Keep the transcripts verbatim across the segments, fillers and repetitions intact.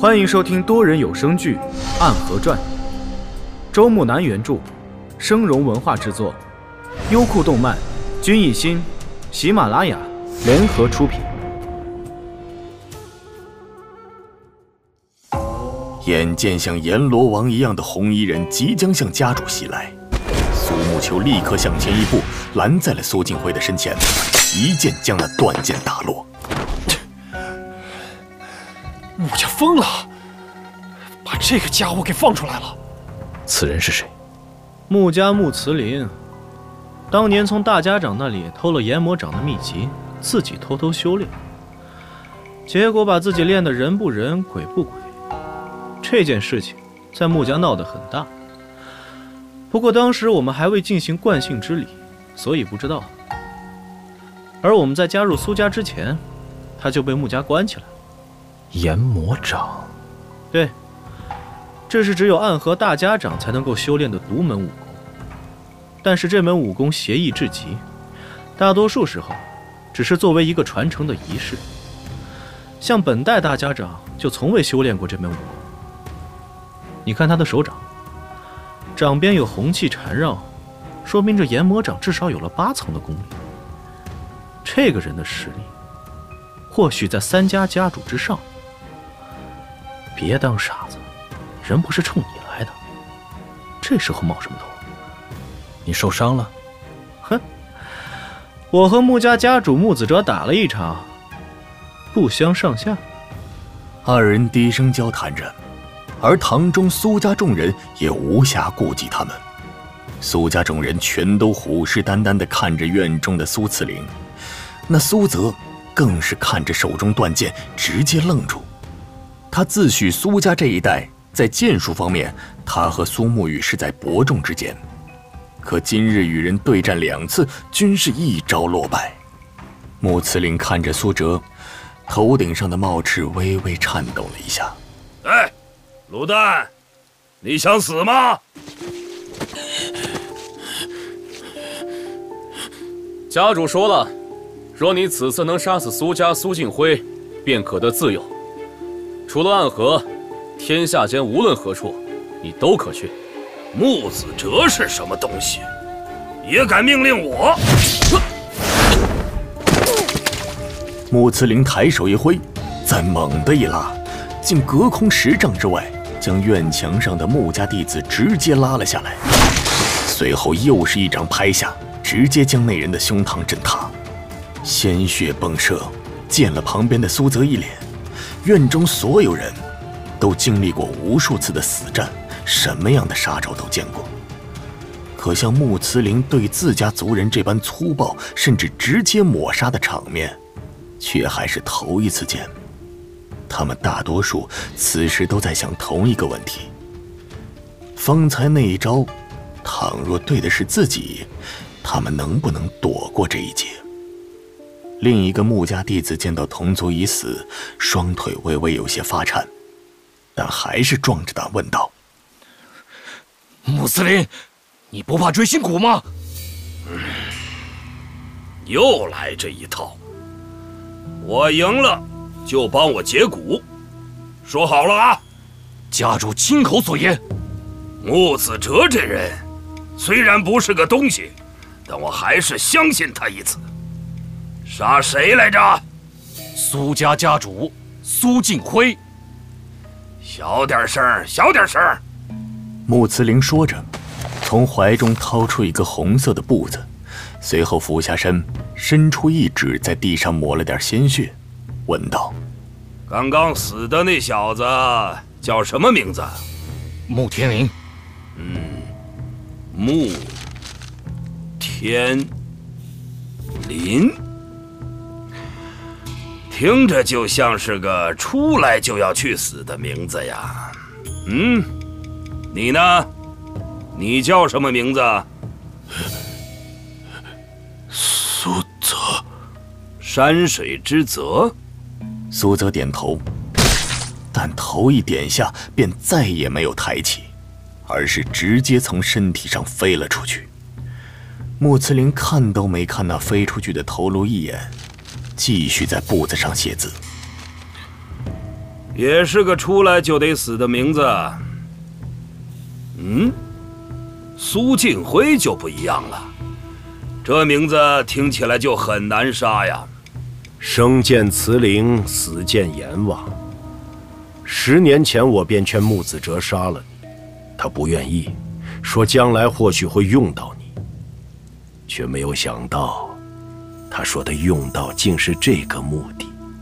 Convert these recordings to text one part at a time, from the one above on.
欢迎收听多人有声剧《暗河传》，周木南原著，生荣文化制作，优酷动漫、君艺心、喜马拉雅联合出品。 眼见像阎罗王一样的红衣人即将向家主袭来，苏沐秋立刻向前一步，拦在了苏静辉的身前，一剑将那断剑打落。 穆家疯了，把这个家伙给放出来了。 此人是谁？ 穆家穆慈林，当年从大家长那里偷了研魔掌的秘籍，自己偷偷修炼，结果把自己练得人不人鬼不鬼。这件事情在穆家闹得很大，不过当时我们还未进行惯性之礼，所以不知道。而我们在加入苏家之前，他就被穆家关起来了。 研魔掌， 对，这是只有暗河大家长才能够修炼的独门武功。但是这门武功邪异至极，大多数时候只是作为一个传承的仪式。像本代大家长就从未修炼过这门武功。你看他的手掌，掌边有红气缠绕，说明这研魔掌至少有了八层的功力。这个人的实力，或许在三家家主之上。别当傻子，人不是冲你来的，这时候冒什么头？ 你受伤了？ 哼，我和穆家家主穆子哲打了一场，不相上下。 二人低声交谈着，而堂中苏家众人也无暇顾及他们。苏家众人全都虎视眈眈地看着院中的苏慈林，那苏泽更是看着手中断剑，直接愣住。他自诩苏家这一代在剑术方面，他和苏沐雨是在伯仲之间，可今日与人对战两次，均是一招落败。穆慈林看着苏哲，头顶上的帽翅微微颤抖了一下。 哎，卤蛋，你想死吗？ 家主说了，若你此次能杀死苏家苏静辉，便可得自由。除了暗河，天下间无论何处，你都可去。 穆子哲是什么东西？也敢命令我？ 穆慈林抬手一挥，再猛地一拉，竟隔空十丈之外，将院墙上的穆家弟子直接拉了下来。随后又是一掌拍下，直接将那人的胸膛震塌，鲜血迸射，溅了旁边的苏泽一脸。院中所有人都经历过无数次的死战，什么样的杀招都见过，可像穆慈林对自家族人这般粗暴甚至直接抹杀的场面，却还是头一次见。他们大多数此时都在想同一个问题：方才那一招，倘若对的是自己，他们能不能躲过这一劫？另一个穆家弟子见到同族已死，双腿微微有些发颤，但还是壮着胆问道：“ 穆斯林，你不怕追心蛊吗？” 嗯，又来这一套。我赢了，就帮我解蛊。说好了啊！ 家主亲口所言。 穆子哲这人，虽然不是个东西，但我还是相信他一次。杀谁来着？ 苏家家主苏静辉。 小点声，小点声。 穆慈林说着，从怀中掏出一个红色的布子，随后俯下身，伸出一指，在地上抹了点鲜血，问道：“ 刚刚死的那小子叫什么名字？” 穆天林。 嗯，穆天林。听着就像是个出来就要去死的名字呀。嗯，你呢？你叫什么名字？ 苏泽。 山水之泽。 苏泽点头，但头一点下，便再也没有抬起，而是直接从身体上飞了出去。穆慈林看都没看那飞出去的头颅一眼，继续在簿子上写字。 也是个出来就得死的名字。嗯，苏晋辉就不一样了，这名字听起来就很难杀呀。 生见慈灵，死见阎王。十年前我便劝穆子哲杀了你，他不愿意，说将来或许会用到你，却没有想到，他说的用到竟是这个目的。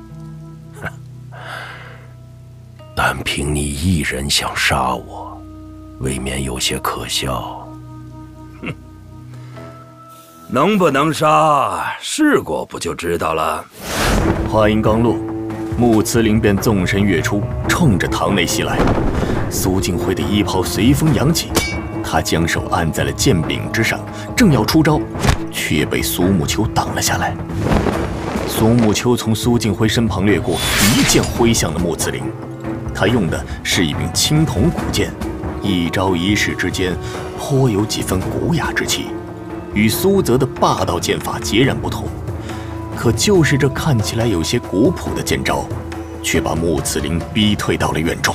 单凭你一人想杀我，未免有些可笑。 哼，能不能杀，试过不就知道了。 话音刚落，穆慈灵便纵身跃出，冲着堂内袭来。苏静辉的衣袍随风扬起，他将手按在了剑柄之上，正要出招，却被苏沐秋挡了下来。苏沐秋从苏静辉身旁掠过，一剑挥向了穆慈灵。他用的是一柄青铜古剑，一招一式之间颇有几分古雅之气，与苏泽的霸道剑法截然不同。可就是这看起来有些古朴的剑招，却把穆慈灵逼退到了院中。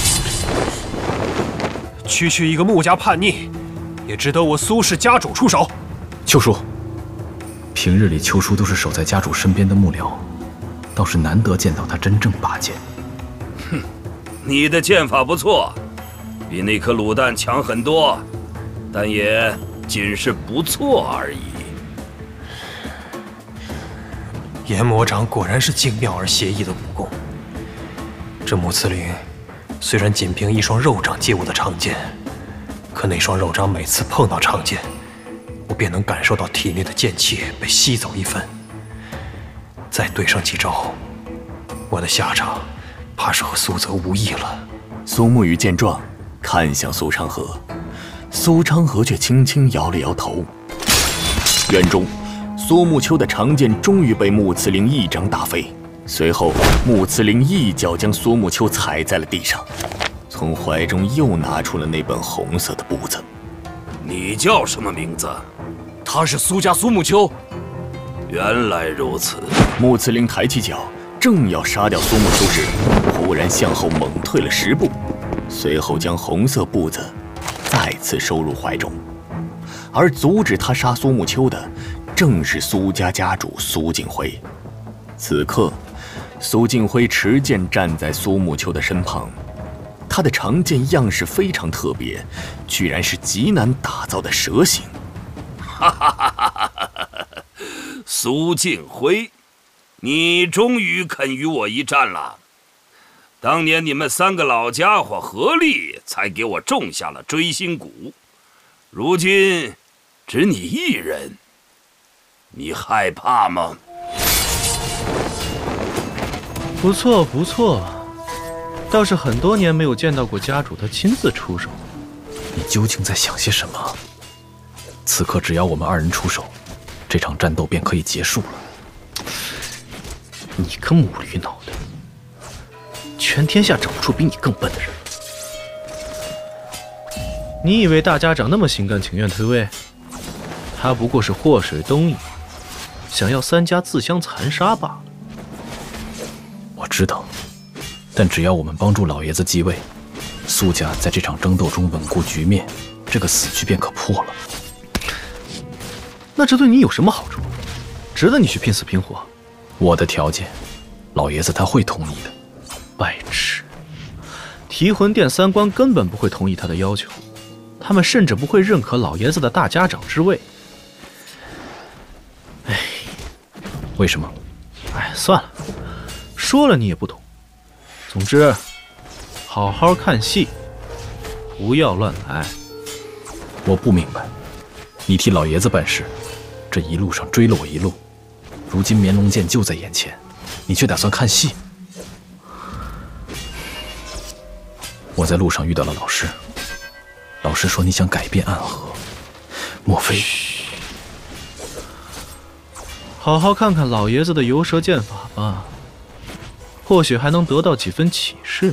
区区一个穆家叛逆，也值得我苏氏家主出手？ 秋叔，平日里秋叔都是守在家主身边的幕僚，倒是难得见到他真正拔剑。 哼，你的剑法不错，比那颗卤蛋强很多，但也仅是不错而已。 阎魔掌果然是精妙而邪异的武功。这穆慈灵虽然仅凭一双肉掌接我的长剑，可那双肉掌每次碰到长剑，我便能感受到体内的剑气被吸走一分。再对上几招，我的下场怕是和苏泽无异了。 苏沐雨见状，看向苏昌河，苏昌河却轻轻摇了摇头。院中，苏沐秋的长剑终于被穆慈灵一掌打飞，随后穆慈灵一脚将苏沐秋踩在了地上，从怀中又拿出了那本红色的簿子。 你叫什么名字？ 他是苏家苏沐秋。 原来如此。 穆慈灵抬起脚，正要杀掉苏沐秋时，忽然向后猛退了十步，随后将红色簿子再次收入怀中。而阻止他杀苏沐秋的，正是苏家家主苏静辉。此刻，苏静辉持剑站在苏沐秋的身旁，他的长剑样式非常特别，居然是极难打造的蛇形。 哈哈哈哈哈哈！苏静辉，你终于肯与我一战了。当年你们三个老家伙合力，才给我种下了锥心骨，如今只你一人，你害怕吗？ 不错不错，倒是很多年没有见到过家主他亲自出手。 你究竟在想些什么？此刻只要我们二人出手，这场战斗便可以结束了。 你个母驴脑袋，全天下找不出比你更笨的人。你以为大家长那么心甘情愿退位？他不过是祸水东移，想要三家自相残杀罢了。 我知道，但只要我们帮助老爷子继位，苏家在这场争斗中稳固局面，这个死局便可破了。 那这对你有什么好处？值得你去拼死拼活？ 我的条件，老爷子他会同意的。 白痴！提魂殿三官根本不会同意他的要求，他们甚至不会认可老爷子的大家长之位。哎， 为什么？ 哎，算了，说了你也不懂。总之，好好看戏，不要乱来。 我不明白，你替老爷子办事，这一路上追了我一路，如今绵龙剑就在眼前，你却打算看戏。我在路上遇到了老师，老师说你想改变暗河，莫非？ 好好看看老爷子的游蛇剑法吧，或许还能得到几分启示。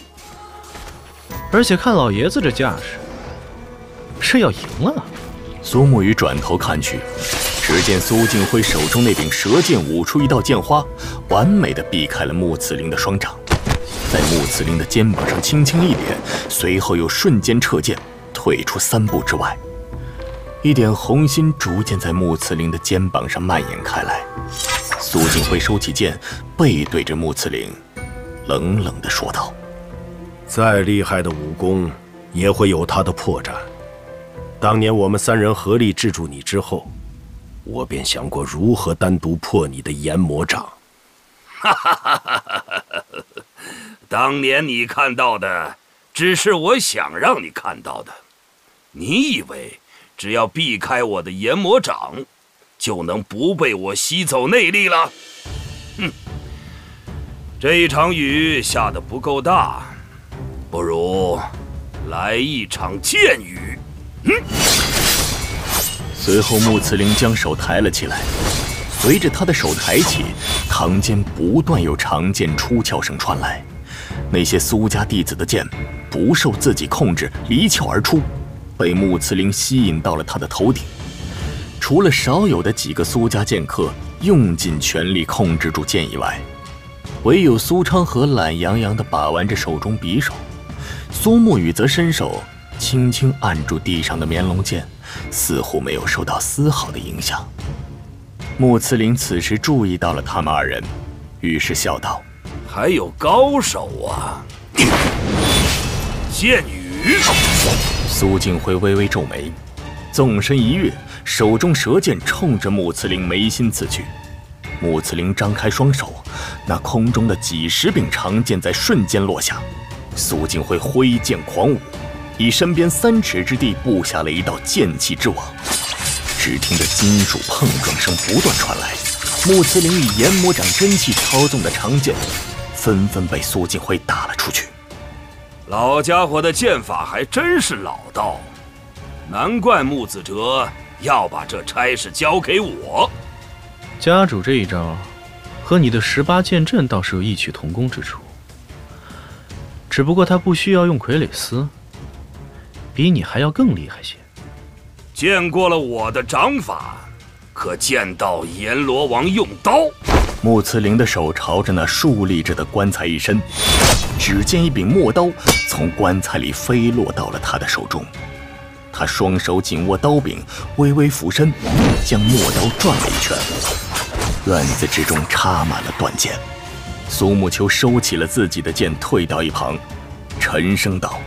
而且看老爷子这架势，是要赢了。 苏沐雨转头看去，只见苏静辉手中那柄蛇剑舞出一道剑花，完美的避开了穆慈灵的双掌。 在穆慈林的肩膀上轻轻一点，随后又瞬间撤剑，退出三步之外。一点红心逐渐在穆慈林的肩膀上蔓延开来。苏静辉收起剑，背对着穆慈林，冷冷地说道：“ 再厉害的武功，也会有它的破绽。当年我们三人合力制住你之后，我便想过如何单独破你的研魔掌。 哈哈哈哈哈！当年你看到的，只是我想让你看到的。你以为只要避开我的研魔掌，就能不被我吸走内力了？哼！这一场雨下得不够大，不如来一场剑雨。嗯。” 随后，穆慈林将手抬了起来，随着他的手抬起，堂间不断有长剑出鞘声传来。那些苏家弟子的剑不受自己控制，离鞘而出，被穆慈林吸引到了他的头顶。除了少有的几个苏家剑客用尽全力控制住剑以外，唯有苏昌河懒洋洋地把玩着手中匕首，苏沐雨则伸手轻轻按住地上的棉龙剑，似乎没有受到丝毫的影响。穆慈林此时注意到了他们二人，于是笑道：“ 还有高手啊！剑雨！” 苏静辉微微皱眉，纵身一跃，手中蛇剑冲着穆慈林眉心刺去。穆慈林张开双手，那空中的几十柄长剑在瞬间落下。苏静辉挥剑狂舞，以身边三尺之地布下了一道剑气之网。只听得金属碰撞声不断传来，穆慈林以研魔掌真气操纵的长剑纷纷被苏静辉打了出去。 老家伙的剑法还真是老道，难怪穆子哲要把这差事交给我。 家主这一招和你的十八剑阵倒是有异曲同工之处，只不过他不需要用傀儡丝，比你还要更厉害些。 见过了我的掌法，可见到阎罗王用刀？ 穆慈林的手朝着那竖立着的棺材一伸，只见一柄墨刀从棺材里飞落到了他的手中。他双手紧握刀柄，微微俯身，将墨刀转了一圈。院子之中插满了断剑。苏沐秋收起了自己的剑，退到一旁，沉声道：“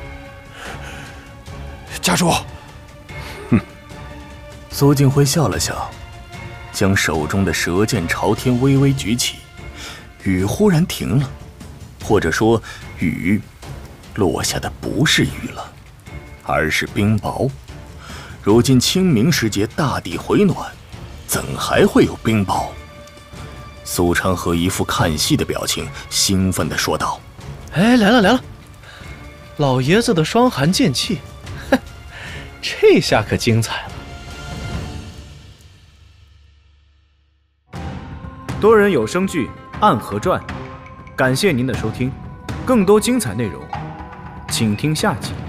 家主。” 哼。苏静辉笑了笑，将手中的蛇剑朝天微微举起，雨忽然停了，或者说雨落下的不是雨了，而是冰雹。如今清明时节，大地回暖，怎还会有冰雹？苏昌河一副看戏的表情，兴奋地说道：“ 哎，来了来了，老爷子的霜寒剑气，哼，这下可精彩了。” 多人有声剧《暗河传》，感谢您的收听，更多精彩内容，请听下集。